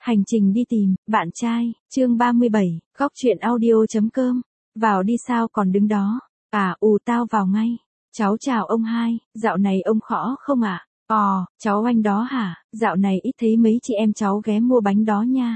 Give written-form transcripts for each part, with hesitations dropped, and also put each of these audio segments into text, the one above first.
Hành trình đi tìm, bạn trai, chương 37, góc truyện audio.com. Vào đi sao còn đứng đó? Tao vào ngay. Cháu chào ông hai, dạo này ông khỏ không ạ? Cháu anh đó hả? Dạo này ít thấy mấy chị em cháu ghé mua bánh đó nha.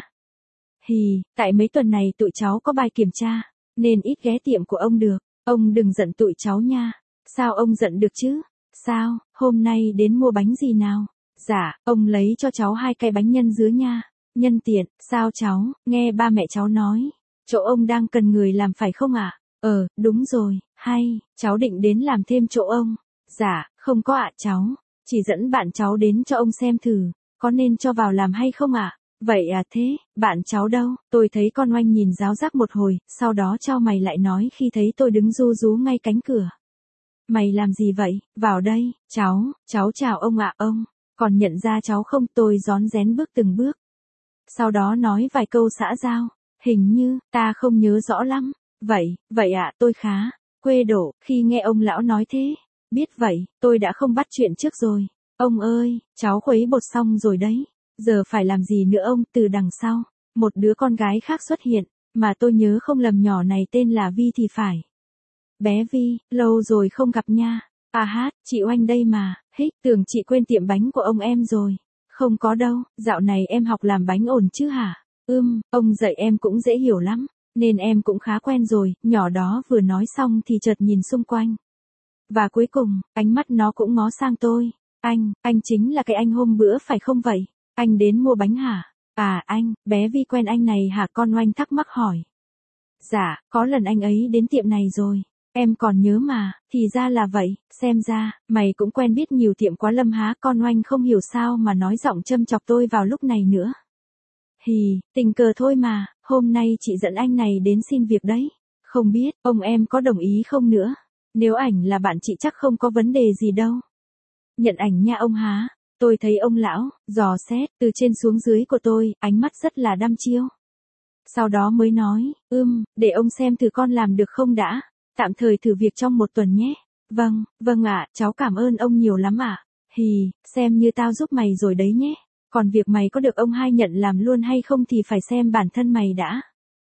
Tại mấy tuần này tụi cháu có bài kiểm tra, nên ít ghé tiệm của ông được. Ông đừng giận tụi cháu nha. Sao ông giận được chứ? Sao, hôm nay đến mua bánh gì nào? Dạ, ông lấy cho cháu 2 cái bánh nhân dứa nha. Nhân tiện, sao cháu, nghe ba mẹ cháu nói, chỗ ông đang cần người làm phải không ạ? Đúng rồi, hay, cháu định đến làm thêm chỗ ông. Dạ, không có ạ cháu, chỉ dẫn bạn cháu đến cho ông xem thử, có nên cho vào làm hay không ạ? Vậy à thế, bạn cháu đâu? Tôi thấy con Oanh nhìn giáo giác một hồi, sau đó chau mày lại nói khi thấy tôi đứng ru rú ngay cánh cửa. Mày làm gì vậy? Vào đây, cháu chào ông ạ ông. Còn nhận ra cháu không? Tôi rón rén bước từng bước. Sau đó nói vài câu xã giao, hình như, ta không nhớ rõ lắm. Vậy ạ, tôi khá quê đổ khi nghe ông lão nói thế. Biết vậy, tôi đã không bắt chuyện trước rồi. Ông ơi, cháu khuấy bột xong rồi đấy. Giờ phải làm gì nữa ông? Từ đằng sau, một đứa con gái khác xuất hiện, mà tôi nhớ không lầm nhỏ này tên là Vi thì phải. Bé Vi, lâu rồi không gặp nha. Chị Oanh đây mà. Tưởng chị quên tiệm bánh của ông em rồi. Không có đâu, dạo này em học làm bánh ổn chứ hả? Ông dạy em cũng dễ hiểu lắm, nên em cũng khá quen rồi. Nhỏ đó vừa nói xong thì chợt nhìn xung quanh. Và cuối cùng, ánh mắt nó cũng ngó sang tôi. Anh chính là cái anh hôm bữa phải không vậy? Anh đến mua bánh hả? Anh, bé Vi quen anh này hả? Con Oanh thắc mắc hỏi. Dạ, có lần anh ấy đến tiệm này rồi. Em còn nhớ mà, thì ra là vậy, xem ra, mày cũng quen biết nhiều tiệm quá Lâm há? Con Oanh không hiểu sao mà nói giọng châm chọc tôi vào lúc này nữa. Tình cờ thôi mà, hôm nay chị dẫn anh này đến xin việc đấy. Không biết, ông em có đồng ý không nữa? Nếu ảnh là bạn chị chắc không có vấn đề gì đâu. Nhận ảnh nha ông há. Tôi thấy ông lão, dò xét, từ trên xuống dưới của tôi, ánh mắt rất là đăm chiêu. Sau đó mới nói, để ông xem thử con làm được không đã. Tạm thời thử việc trong 1 tuần nhé. Vâng ạ, cháu cảm ơn ông nhiều lắm ạ. Xem như tao giúp mày rồi đấy nhé. Còn việc mày có được ông hai nhận làm luôn hay không thì phải xem bản thân mày đã.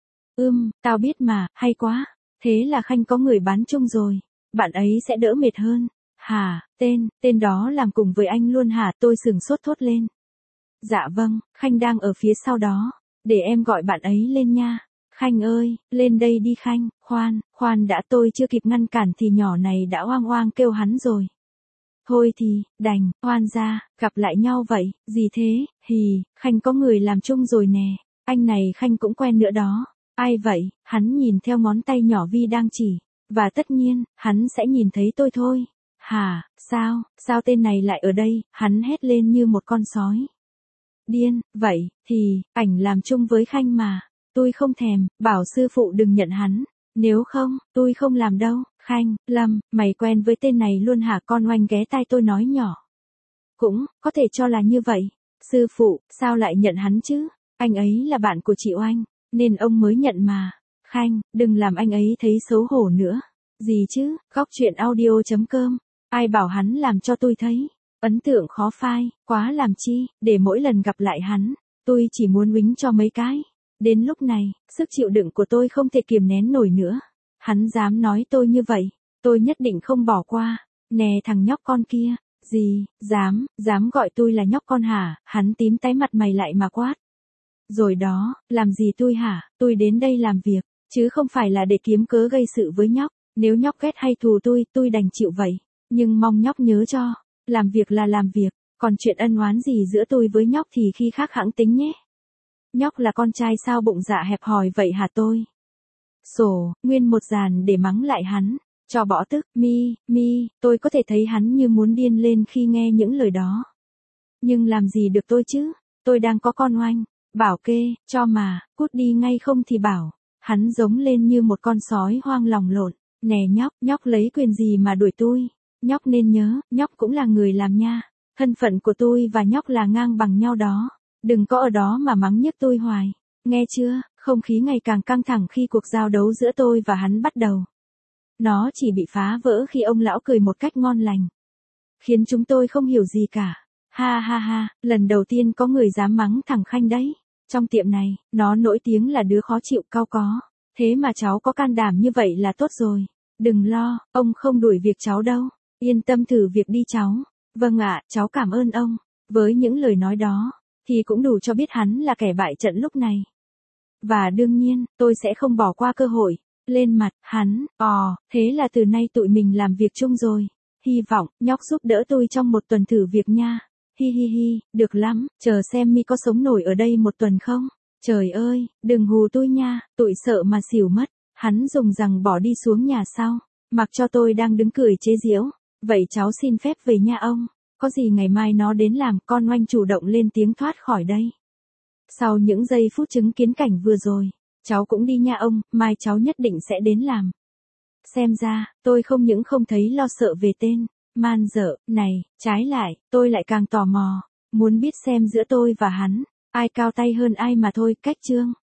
Tao biết mà, hay quá. Thế là Khanh có người bán chung rồi. Bạn ấy sẽ đỡ mệt hơn. Hả, tên đó làm cùng với anh luôn hả? Tôi sửng sốt thốt lên. Dạ vâng, Khanh đang ở phía sau đó. Để em gọi bạn ấy lên nha. Khanh ơi, lên đây đi Khanh. Khoan đã, tôi chưa kịp ngăn cản thì nhỏ này đã oang oang kêu hắn rồi. Thôi thì, đành, oan ra, gặp lại nhau vậy, gì thế? Khanh có người làm chung rồi nè. Anh này Khanh cũng quen nữa đó. Ai vậy? Hắn nhìn theo ngón tay nhỏ Vi đang chỉ. Và tất nhiên, hắn sẽ nhìn thấy tôi thôi. Hả, sao tên này lại ở đây? Hắn hét lên như một con sói. Điên, vậy, thì, ảnh làm chung với Khanh mà. Tôi không thèm, bảo sư phụ đừng nhận hắn. Nếu không, tôi không làm đâu. Khanh, Lâm, mày quen với tên này luôn hả? Con Oanh ghé tai tôi nói nhỏ. Cũng, có thể cho là như vậy. Sư phụ, sao lại nhận hắn chứ? Anh ấy là bạn của chị Oanh, nên ông mới nhận mà. Khanh, đừng làm anh ấy thấy xấu hổ nữa. Gì chứ, góc truyện audio.com. Ai bảo hắn làm cho tôi thấy. Ấn tượng khó phai, quá làm chi, để mỗi lần gặp lại hắn, tôi chỉ muốn uýnh cho mấy cái. Đến lúc này, sức chịu đựng của tôi không thể kiềm nén nổi nữa. Hắn dám nói tôi như vậy, tôi nhất định không bỏ qua. Nè thằng nhóc con kia, gì, dám gọi tôi là nhóc con hả? Hắn tím tái mặt mày lại mà quát. Rồi đó, làm gì tôi hả? Tôi đến đây làm việc, chứ không phải là để kiếm cớ gây sự với nhóc. Nếu nhóc ghét hay thù tôi đành chịu vậy. Nhưng mong nhóc nhớ cho, làm việc là làm việc, còn chuyện ân oán gì giữa tôi với nhóc thì khi khác hẵng tính nhé. Nhóc là con trai sao bụng dạ hẹp hòi vậy hả tôi? Nguyên một dàn để mắng lại hắn, cho bỏ tức, tôi có thể thấy hắn như muốn điên lên khi nghe những lời đó. Nhưng làm gì được tôi chứ, tôi đang có con Oanh, bảo kê, cho mà, cút đi ngay không thì bảo. Hắn giống lên như một con sói hoang lòng lộn, nè nhóc lấy quyền gì mà đuổi tôi? Nhóc nên nhớ, nhóc cũng là người làm nha. Thân phận của tôi và nhóc là ngang bằng nhau đó. Đừng có ở đó mà mắng nhức tôi hoài. Nghe chưa? Không khí ngày càng căng thẳng khi cuộc giao đấu giữa tôi và hắn bắt đầu. Nó chỉ bị phá vỡ khi ông lão cười một cách ngon lành, khiến chúng tôi không hiểu gì cả. Ha, lần đầu tiên có người dám mắng thằng Khanh đấy. Trong tiệm này, nó nổi tiếng là đứa khó chịu cau có. Thế mà cháu có can đảm như vậy là tốt rồi. Đừng lo, ông không đuổi việc cháu đâu. Yên tâm thử việc đi cháu. Vâng ạ, cháu cảm ơn ông. Với những lời nói đó, thì cũng đủ cho biết hắn là kẻ bại trận lúc này. Và đương nhiên, tôi sẽ không bỏ qua cơ hội. Lên mặt, hắn, thế là từ nay tụi mình làm việc chung rồi. Hy vọng, nhóc giúp đỡ tôi trong một tuần thử việc nha. Hi hi hi, được lắm, chờ xem mi có sống nổi ở đây một tuần không? Trời ơi, đừng hù tôi nha, tụi sợ mà xỉu mất. Hắn dùng rằng bỏ đi xuống nhà sau, mặc cho tôi đang đứng cười chế giễu. Vậy cháu xin phép về nha ông. Có gì ngày mai nó đến làm, con oanh chủ động lên tiếng thoát khỏi đây. Sau những giây phút chứng kiến cảnh vừa rồi, cháu cũng đi nha ông, mai cháu nhất định sẽ đến làm. Xem ra, tôi không những không thấy lo sợ về tên man dợ này, trái lại, tôi lại càng tò mò, muốn biết xem giữa tôi và hắn, ai cao tay hơn ai mà thôi. Cách chương